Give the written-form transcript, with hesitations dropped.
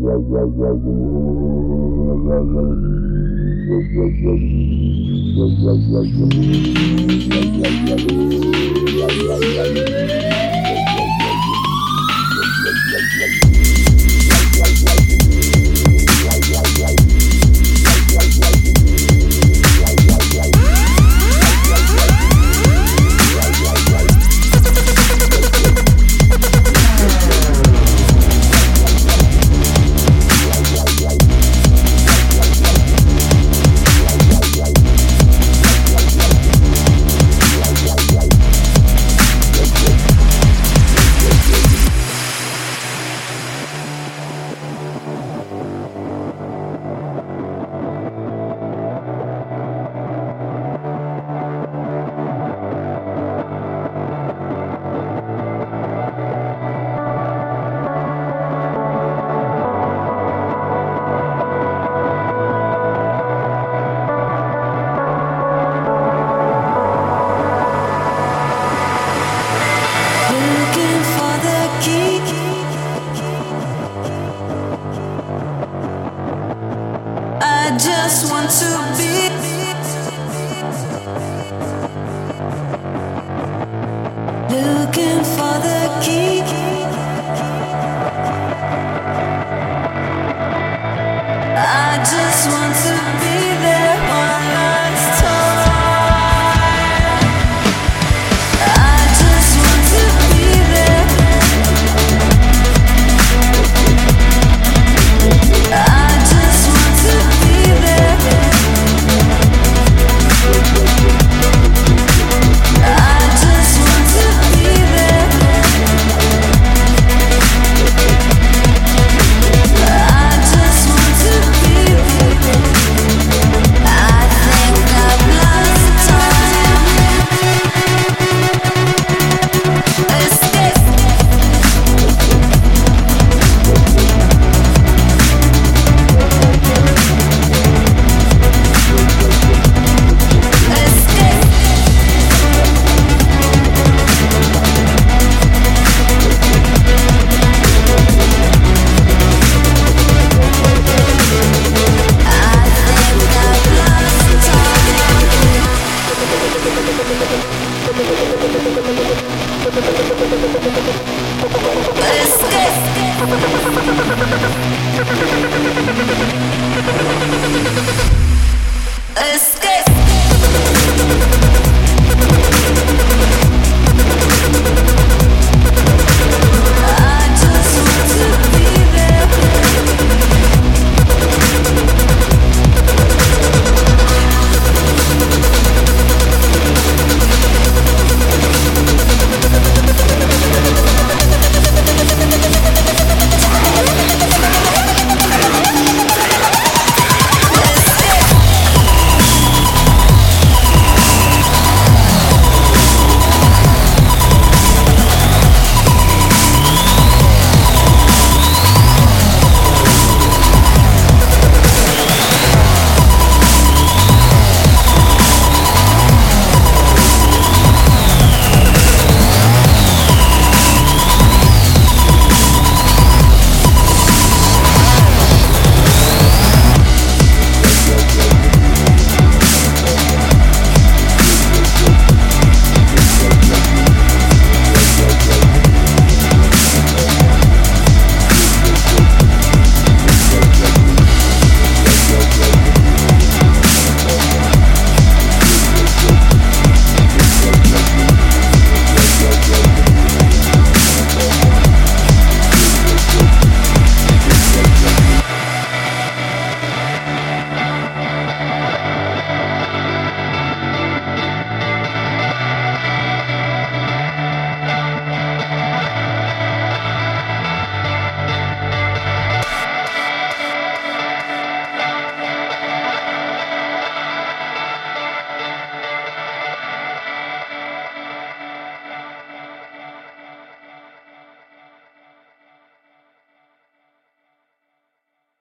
just want to be looking for the key. I just want to be there one last time. I just want to be there. I just want to be there. I just want to be there. I just want to be there. I think I've lost time. Escape. Escape.